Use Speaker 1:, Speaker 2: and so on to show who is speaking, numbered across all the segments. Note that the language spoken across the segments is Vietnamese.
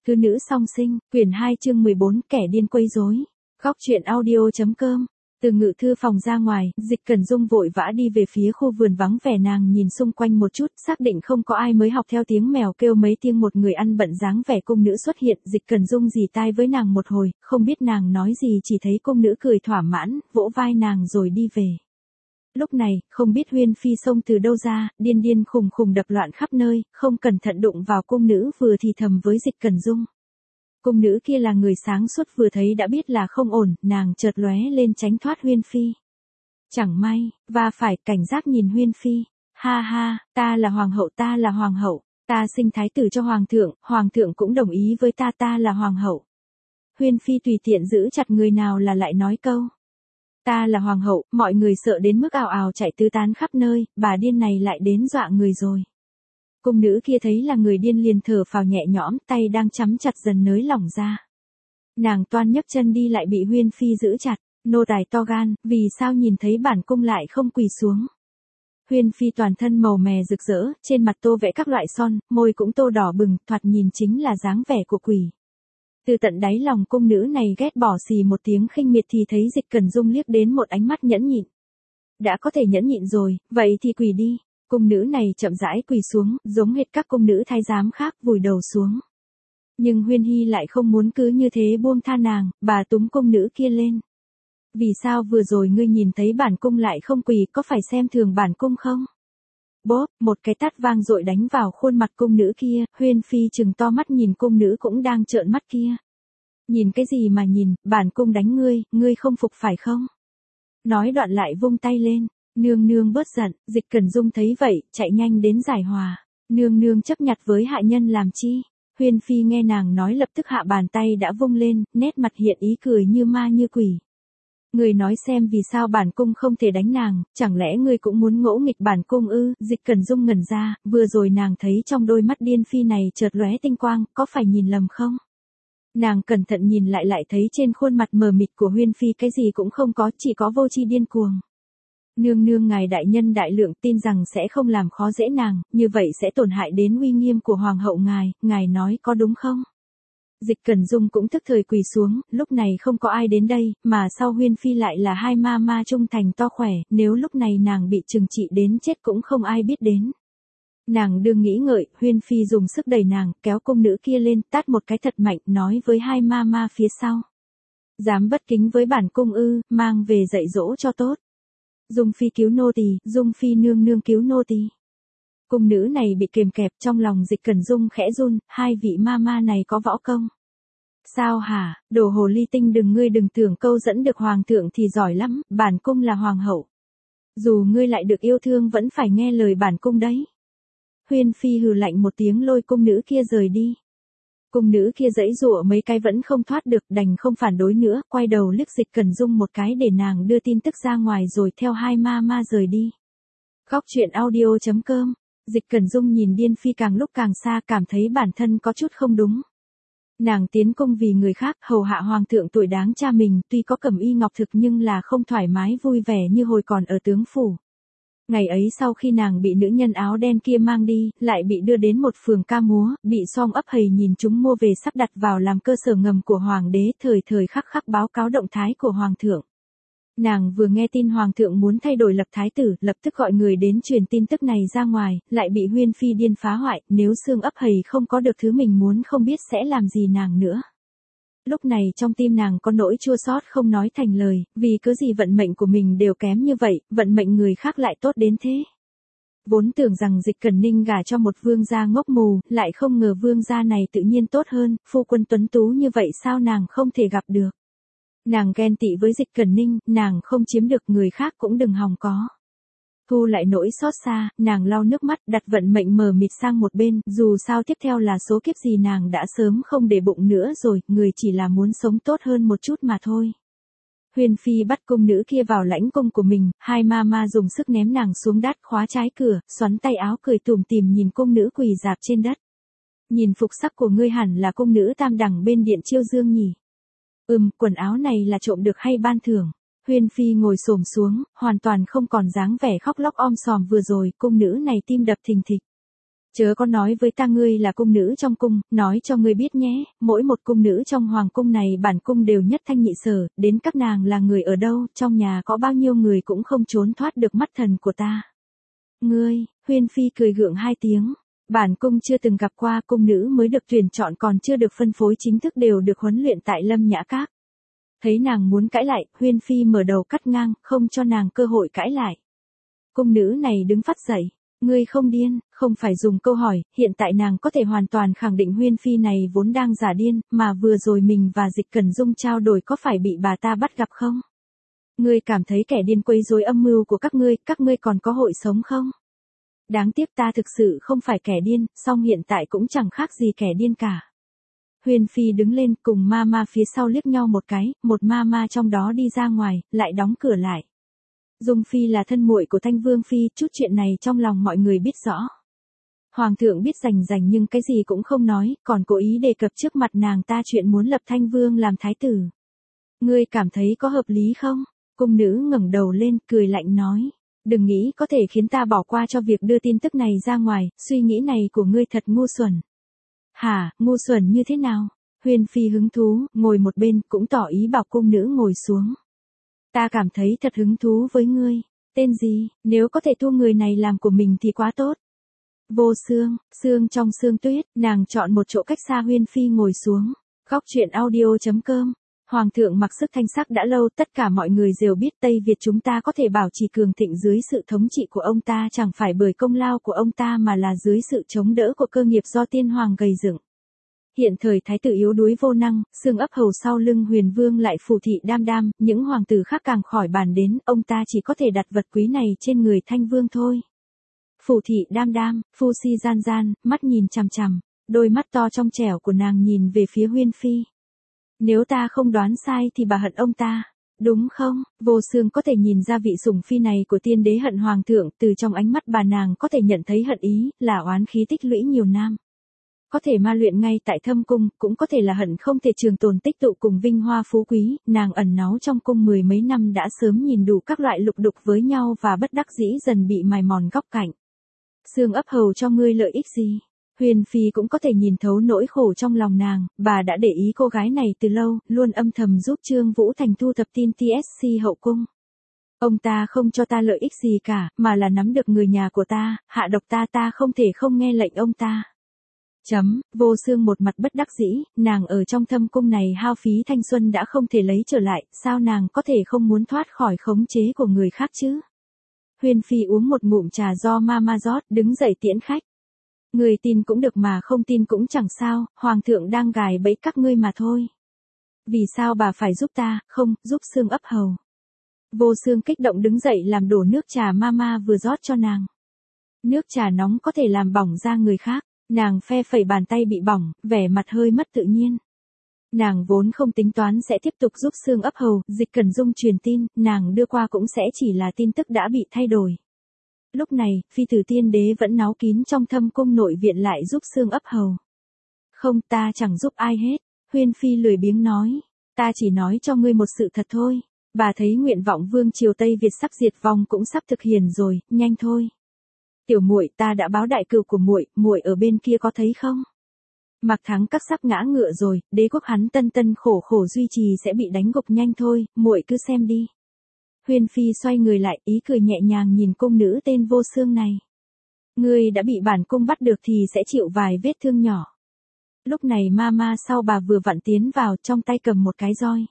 Speaker 1: Thứ nữ song sinh, quyển 2 chương 14, kẻ điên quấy rối. Góc truyện audio.com. Từ ngự thư phòng ra ngoài, Dịch Cẩn Dung vội vã đi về phía khu vườn vắng vẻ, nàng nhìn xung quanh một chút, xác định không có ai mới học theo tiếng mèo kêu mấy tiếng một người ăn bận dáng vẻ cung nữ xuất hiện. Dịch Cẩn Dung rì tai với nàng một hồi, không biết nàng nói gì, chỉ thấy cung nữ cười thỏa mãn, vỗ vai nàng rồi đi về. Lúc này, không biết Huyên Phi xông từ đâu ra, điên điên khùng khùng đập loạn khắp nơi, không cẩn thận đụng vào cung nữ, vừa thì thầm với Dịch Cẩn Dung. Cung nữ kia là người sáng suốt, vừa thấy đã biết là không ổn, nàng chợt lóe lên tránh thoát Huyên Phi. Chẳng may, và phải cảnh giác nhìn Huyên Phi. Ha ha, ta là hoàng hậu, ta là hoàng hậu, ta sinh thái tử cho hoàng thượng cũng đồng ý với ta, ta là hoàng hậu. Huyên Phi tùy tiện giữ chặt người nào là lại nói câu. Ta là hoàng hậu, mọi người sợ đến mức ào ào chạy tứ tán khắp nơi, bà điên này lại đến dọa người rồi. Cung nữ kia thấy là người điên liền thở phào nhẹ nhõm, tay đang chắm chặt dần nới lỏng ra. Nàng toan nhấc chân đi lại bị Huyên Phi giữ chặt, nô tài to gan, vì sao nhìn thấy bản cung lại không quỳ xuống. Huyên Phi toàn thân màu mè rực rỡ, trên mặt tô vẽ các loại son, môi cũng tô đỏ bừng, thoạt nhìn chính là dáng vẻ của quỷ. Từ tận đáy lòng cung nữ này ghét bỏ xì một tiếng khinh miệt thì thấy Dịch Cẩn Dung liếc đến một ánh mắt nhẫn nhịn. Đã có thể nhẫn nhịn rồi, vậy thì quỳ đi. Cung nữ này chậm rãi quỳ xuống, giống hệt các cung nữ thái giám khác, vùi đầu xuống. Nhưng Huyên Hy lại không muốn cứ như thế buông tha nàng, bà túm cung nữ kia lên. Vì sao vừa rồi ngươi nhìn thấy bản cung lại không quỳ, có phải xem thường bản cung không? Bốp, một cái tát vang dội đánh vào khuôn mặt cung nữ kia, Huyên Phi trừng to mắt nhìn cung nữ cũng đang trợn mắt kia. Nhìn cái gì mà nhìn, bản cung đánh ngươi không phục phải không? Nói đoạn lại vung tay lên, nương nương bớt giận. Dịch Cẩn Dung thấy vậy, chạy nhanh đến giải hòa. Nương nương chấp nhặt với hạ nhân làm chi? Huyên Phi nghe nàng nói lập tức hạ bàn tay đã vung lên, nét mặt hiện ý cười như ma như quỷ. Ngươi nói xem vì sao bản cung không thể đánh nàng, chẳng lẽ ngươi cũng muốn ngỗ nghịch bản cung ư? Dịch Cẩn Dung ngẩn ra, vừa rồi nàng thấy trong đôi mắt điên phi này chợt lóe tinh quang, có phải nhìn lầm không? Nàng cẩn thận nhìn lại thấy trên khuôn mặt mờ mịt của Huyên Phi cái gì cũng không có, chỉ có vô tri điên cuồng. Nương nương ngài đại nhân đại lượng, tin rằng sẽ không làm khó dễ nàng, như vậy sẽ tổn hại đến uy nghiêm của hoàng hậu ngài nói có đúng không? Dịch Cẩn Dung cũng tức thời quỳ xuống, lúc này không có ai đến đây, mà sau Huyên Phi lại là hai ma ma trung thành to khỏe, nếu lúc này nàng bị trừng trị đến chết cũng không ai biết đến. Nàng đương nghĩ ngợi, Huyên Phi dùng sức đẩy nàng, kéo cung nữ kia lên, tát một cái thật mạnh, nói với hai ma ma phía sau. Dám bất kính với bản cung ư, mang về dạy dỗ cho tốt. Dung Phi cứu nô tỳ, Dung Phi nương nương cứu nô tỳ. Cung nữ này bị kềm kẹp, trong lòng Dịch Cẩn Dung khẽ run, hai vị ma ma này có võ công. Sao hả, đồ hồ ly tinh, ngươi đừng tưởng câu dẫn được hoàng thượng thì giỏi lắm, bản cung là hoàng hậu. Dù ngươi lại được yêu thương vẫn phải nghe lời bản cung đấy. Huyên Phi hừ lạnh một tiếng lôi cung nữ kia rời đi. Cung nữ kia giãy giụa mấy cái vẫn không thoát được, đành không phản đối nữa, quay đầu liếc Dịch Cẩn Dung một cái để nàng đưa tin tức ra ngoài rồi theo hai ma ma rời đi. Góc truyện audio.com. Dịch Cẩn Dung nhìn điên phi càng lúc càng xa, cảm thấy bản thân có chút không đúng. Nàng tiến cung vì người khác, hầu hạ hoàng thượng tuổi đáng cha mình, tuy có cẩm y ngọc thực nhưng là không thoải mái vui vẻ như hồi còn ở tướng phủ. Ngày ấy sau khi nàng bị nữ nhân áo đen kia mang đi, lại bị đưa đến một phường ca múa, bị song ấp hầy nhìn chúng mua về sắp đặt vào làm cơ sở ngầm của hoàng đế, thời khắc báo cáo động thái của hoàng thượng. Nàng vừa nghe tin hoàng thượng muốn thay đổi lập thái tử, lập tức gọi người đến truyền tin tức này ra ngoài, lại bị Huyên Phi điên phá hoại, nếu xương ấp hầy không có được thứ mình muốn không biết sẽ làm gì nàng nữa. Lúc này trong tim nàng có nỗi chua xót không nói thành lời, vì cứ gì vận mệnh của mình đều kém như vậy, vận mệnh người khác lại tốt đến thế. Vốn tưởng rằng Dịch Cẩn Ninh gả cho một vương gia ngốc mù, lại không ngờ vương gia này tự nhiên tốt hơn, phu quân tuấn tú như vậy sao nàng không thể gặp được. Nàng ghen tị với Dịch Cẩn Ninh, nàng không chiếm được người khác cũng đừng hòng có. Thu lại nỗi xót xa, nàng lau nước mắt, đặt vận mệnh mờ mịt sang một bên, dù sao tiếp theo là số kiếp gì nàng đã sớm không để bụng nữa rồi, người chỉ là muốn sống tốt hơn một chút mà thôi. Huyên Phi bắt cung nữ kia vào lãnh cung của mình, hai ma ma dùng sức ném nàng xuống đất, khóa trái cửa, xoắn tay áo cười tủm tỉm nhìn cung nữ quỳ rạp trên đất. Nhìn phục sắc của ngươi hẳn là cung nữ tam đẳng bên điện chiêu dương nhỉ. Quần áo này là trộm được hay ban thưởng? Huyên Phi ngồi xổm xuống, hoàn toàn không còn dáng vẻ khóc lóc om sòm vừa rồi, cung nữ này tim đập thình thịch. Chớ có nói với ta ngươi là cung nữ trong cung, nói cho ngươi biết nhé, mỗi một cung nữ trong hoàng cung này bản cung đều nhất thanh nhị sở, đến các nàng là người ở đâu, trong nhà có bao nhiêu người cũng không trốn thoát được mắt thần của ta. Ngươi, Huyên Phi cười gượng hai tiếng, bản cung chưa từng gặp qua cung nữ mới được tuyển chọn còn chưa được phân phối chính thức đều được huấn luyện tại Lâm Nhã Các. Thấy nàng muốn cãi lại, Huyên Phi mở đầu cắt ngang, không cho nàng cơ hội cãi lại. Cung nữ này đứng phát dậy. Ngươi không điên, không phải dùng câu hỏi, hiện tại nàng có thể hoàn toàn khẳng định Huyên Phi này vốn đang giả điên, mà vừa rồi mình và Dịch Cẩn Dung trao đổi có phải bị bà ta bắt gặp không? Ngươi cảm thấy kẻ điên quấy rối âm mưu của các ngươi còn có hội sống không? Đáng tiếc ta thực sự không phải kẻ điên, song hiện tại cũng chẳng khác gì kẻ điên cả. Huyên Phi đứng lên cùng ma phía sau liếc nhau một cái, một ma trong đó đi ra ngoài, lại đóng cửa lại. Dung Phi là thân muội của Thanh Vương Phi, chút chuyện này trong lòng mọi người biết rõ. Hoàng thượng biết rành nhưng cái gì cũng không nói, còn cố ý đề cập trước mặt nàng ta chuyện muốn lập Thanh Vương làm thái tử. Ngươi cảm thấy có hợp lý không? Cung nữ ngẩng đầu lên, cười lạnh nói. Đừng nghĩ có thể khiến ta bỏ qua cho việc đưa tin tức này ra ngoài, suy nghĩ này của ngươi thật ngu xuẩn. Hả, ngu xuẩn như thế nào? Huyên Phi hứng thú, ngồi một bên, cũng tỏ ý bảo cung nữ ngồi xuống. Ta cảm thấy thật hứng thú với ngươi. Tên gì, nếu có thể thu người này làm của mình thì quá tốt. Vô Sương, Sương trong sương tuyết, nàng chọn một chỗ cách xa Huyên Phi ngồi xuống. Góc truyện audio.com. Hoàng thượng mặc sức thanh sắc đã lâu, tất cả mọi người đều biết Tây Việt chúng ta có thể bảo trì cường thịnh dưới sự thống trị của ông ta chẳng phải bởi công lao của ông ta mà là dưới sự chống đỡ của cơ nghiệp do tiên hoàng gây dựng. Hiện thời thái tử yếu đuối vô năng, xương ấp hầu sau lưng Huyền Vương lại phù thị đam, những hoàng tử khác càng khỏi bàn đến, ông ta chỉ có thể đặt vật quý này trên người Thanh Vương thôi. Phù thị đam, phu si gian, mắt nhìn chằm, đôi mắt to trong trẻo của nàng nhìn về phía Huyên Phi. Nếu ta không đoán sai thì bà hận ông ta, đúng không? Vô Sương có thể nhìn ra vị sủng phi này của tiên đế hận hoàng thượng, từ trong ánh mắt bà nàng có thể nhận thấy hận ý, là oán khí tích lũy nhiều năm. Có thể ma luyện ngay tại thâm cung, cũng có thể là hận không thể trường tồn tích tụ cùng vinh hoa phú quý, nàng ẩn náu trong cung mười mấy năm đã sớm nhìn đủ các loại lục đục với nhau và bất đắc dĩ dần bị mài mòn góc cạnh. Xương ấp hầu cho ngươi lợi ích gì? Huyền Phi cũng có thể nhìn thấu nỗi khổ trong lòng nàng, bà đã để ý cô gái này từ lâu, luôn âm thầm giúp Trương Vũ Thành thu thập tin TSC hậu cung. Ông ta không cho ta lợi ích gì cả, mà là nắm được người nhà của ta, hạ độc ta không thể không nghe lệnh ông ta. Vô Sương một mặt bất đắc dĩ, nàng ở trong thâm cung này hao phí thanh xuân đã không thể lấy trở lại, sao nàng có thể không muốn thoát khỏi khống chế của người khác chứ? Huyên Phi uống một ngụm trà do ma rót, đứng dậy tiễn khách. Người tin cũng được mà không tin cũng chẳng sao, hoàng thượng đang gài bẫy các ngươi mà thôi. Vì sao bà phải giúp ta, không, giúp Sương ấp hầu. Vô Sương kích động đứng dậy làm đổ nước trà ma vừa rót cho nàng. Nước trà nóng có thể làm bỏng da người khác. Nàng phe phẩy bàn tay bị bỏng, vẻ mặt hơi mất tự nhiên. Nàng vốn không tính toán sẽ tiếp tục giúp Sương ấp hầu, Dịch Cẩn Dung truyền tin, nàng đưa qua cũng sẽ chỉ là tin tức đã bị thay đổi. Lúc này, phi tử tiên đế vẫn náu kín trong thâm cung nội viện lại giúp Sương ấp hầu. Không, ta chẳng giúp ai hết, Huyên Phi lười biếng nói, ta chỉ nói cho ngươi một sự thật thôi. Bà thấy nguyện vọng vương triều Tây Việt sắp diệt vong cũng sắp thực hiện rồi, nhanh thôi. Tiểu muội, ta đã báo đại cừu của muội ở bên kia có thấy không? Mạc Thắng Các sắp ngã ngựa rồi, đế quốc hắn tân khổ duy trì sẽ bị đánh gục nhanh thôi, muội cứ xem đi. Huyên Phi xoay người lại, ý cười nhẹ nhàng nhìn cung nữ tên Vô Sương này. Ngươi đã bị bản cung bắt được thì sẽ chịu vài vết thương nhỏ. Lúc này ma sau bà vừa vặn tiến vào, trong tay cầm một cái roi.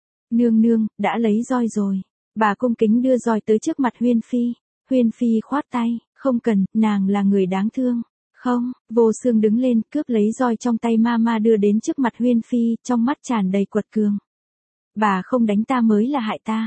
Speaker 1: Nương, đã lấy roi rồi. Bà cung kính đưa roi tới trước mặt Huyên Phi. Huyên Phi khoát tay, không cần, nàng là người đáng thương. Không, Vô Sương đứng lên, cướp lấy roi trong tay ma đưa đến trước mặt Huyên Phi, trong mắt tràn đầy quật cường. Bà không đánh ta mới là hại ta.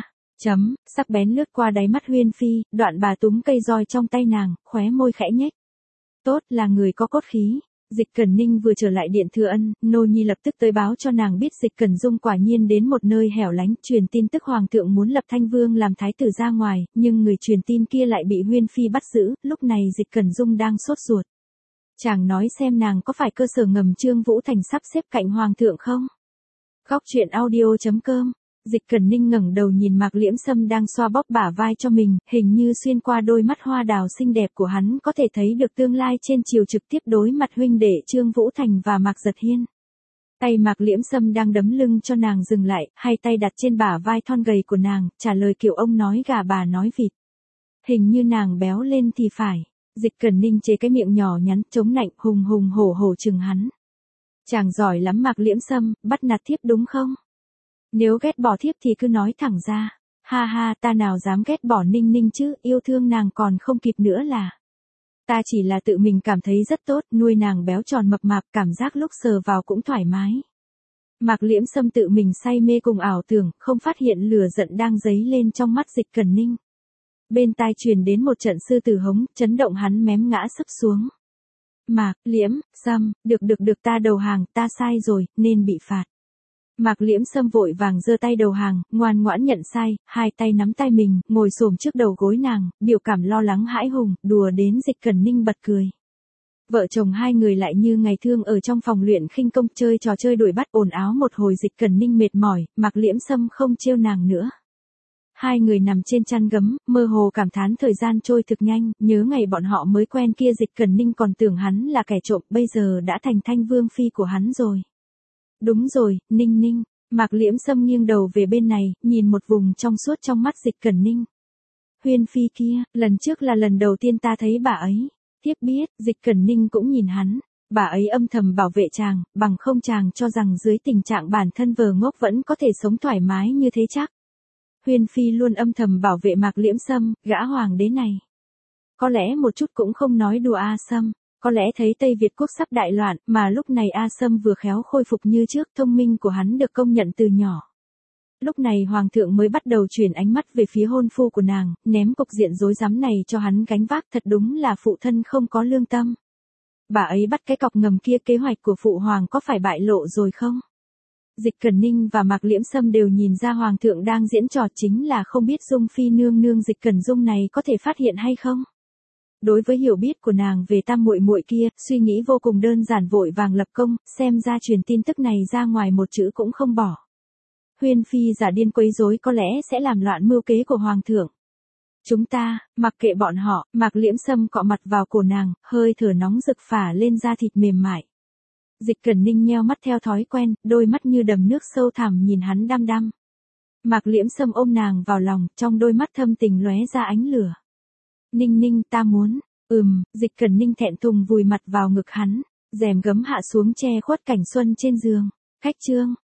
Speaker 1: Sắc bén lướt qua đáy mắt Huyên Phi, đoạn bà túm cây roi trong tay nàng, khóe môi khẽ nhếch. Tốt, là người có cốt khí. Dịch Cẩn Ninh vừa trở lại điện Thừa Ân, nô nhi lập tức tới báo cho nàng biết Dịch Cẩn Dung quả nhiên đến một nơi hẻo lánh, truyền tin tức hoàng thượng muốn lập Thanh Vương làm thái tử ra ngoài, nhưng người truyền tin kia lại bị Huyên Phi bắt giữ, lúc này Dịch Cẩn Dung đang sốt ruột. Chàng nói xem nàng có phải cơ sở ngầm Trương Vũ Thành sắp xếp cạnh hoàng thượng không? Góc truyện audio.com Dịch Cẩn Ninh ngẩng đầu nhìn Mạc Liễm Sâm đang xoa bóp bả vai cho mình, hình như xuyên qua đôi mắt hoa đào xinh đẹp của hắn có thể thấy được tương lai trên chiều trực tiếp đối mặt huynh đệ Trương Vũ Thành và Mạc Giật Hiên. Tay Mạc Liễm Sâm đang đấm lưng cho nàng dừng lại, hai tay đặt trên bả vai thon gầy của nàng, trả lời kiểu ông nói gà bà nói vịt. Hình như nàng béo lên thì phải. Dịch Cẩn Ninh chế cái miệng nhỏ nhắn, chống nạnh, hùng hùng hổ hổ chừng hắn. Chàng giỏi lắm Mạc Liễm Sâm, bắt nạt thiếp đúng không? Nếu ghét bỏ thiếp thì cứ nói thẳng ra. Ha ha, ta nào dám ghét bỏ Ninh Ninh chứ, yêu thương nàng còn không kịp nữa là. Ta chỉ là tự mình cảm thấy rất tốt, nuôi nàng béo tròn mập mạp, cảm giác lúc sờ vào cũng thoải mái. Mạc Liễm Sâm tự mình say mê cùng ảo tưởng, không phát hiện lửa giận đang dấy lên trong mắt Dịch Cẩn Ninh. Bên tai truyền đến một trận sư tử hống, chấn động hắn mém ngã sấp xuống. Mạc Liễm Sâm, được ta đầu hàng, ta sai rồi, nên bị phạt. Mạc Liễm Sâm vội vàng giơ tay đầu hàng, ngoan ngoãn nhận sai, hai tay nắm tay mình, ngồi xổm trước đầu gối nàng, biểu cảm lo lắng hãi hùng, đùa đến Dịch Cẩn Ninh bật cười. Vợ chồng hai người lại như ngày thương ở trong phòng luyện khinh công chơi trò chơi đuổi bắt ồn áo một hồi. Dịch Cẩn Ninh mệt mỏi, Mạc Liễm Sâm không trêu nàng nữa. Hai người nằm trên chăn gấm, mơ hồ cảm thán thời gian trôi thực nhanh, nhớ ngày bọn họ mới quen kia. Dịch Cẩn Ninh còn tưởng hắn là kẻ trộm, bây giờ đã thành thanh vương phi của hắn rồi. Đúng rồi, Ninh Ninh. Mạc Liễm Sâm nghiêng đầu về bên này, nhìn một vùng trong suốt trong mắt Dịch Cẩn Ninh. Huyên phi kia, lần trước là lần đầu tiên ta thấy bà ấy. Thiếp biết, Dịch Cẩn Ninh cũng nhìn hắn. Bà ấy âm thầm bảo vệ chàng, bằng không chàng cho rằng dưới tình trạng bản thân vờ ngốc vẫn có thể sống thoải mái như thế chắc. Huyên phi luôn âm thầm bảo vệ Mạc Liễm Sâm, gã hoàng đế này. Có lẽ một chút cũng không nói đùa A Sâm. Có lẽ thấy Tây Việt quốc sắp đại loạn, mà lúc này A Sâm vừa khéo khôi phục như trước, thông minh của hắn được công nhận từ nhỏ. Lúc này Hoàng thượng mới bắt đầu chuyển ánh mắt về phía hôn phu của nàng, ném cục diện rối rắm này cho hắn gánh vác, thật đúng là phụ thân không có lương tâm. Bà ấy bắt cái cọc ngầm kia, kế hoạch của phụ hoàng có phải bại lộ rồi không? Dịch Cẩn Ninh và Mạc Liễm Sâm đều nhìn ra Hoàng thượng đang diễn trò, chính là không biết Dung Phi nương nương Dịch Cẩn Dung này có thể phát hiện hay không? Đối với hiểu biết của nàng về tam muội muội kia, suy nghĩ vô cùng đơn giản, vội vàng lập công, xem ra truyền tin tức này ra ngoài một chữ cũng không bỏ. Huyên phi giả điên quấy rối có lẽ sẽ làm loạn mưu kế của hoàng thượng. Chúng ta, mặc kệ bọn họ. Mạc Liễm Sâm cọ mặt vào cổ nàng, hơi thở nóng rực phả lên da thịt mềm mại. Dịch Cẩn Ninh nheo mắt theo thói quen, đôi mắt như đầm nước sâu thẳm nhìn hắn đăm đăm. Mạc Liễm Sâm ôm nàng vào lòng, trong đôi mắt thâm tình lóe ra ánh lửa. Ninh Ninh, ta muốn. Dịch Cẩn Ninh thẹn thùng vùi mặt vào ngực hắn, rèm gấm hạ xuống che khuất cảnh xuân trên giường. Khách chương.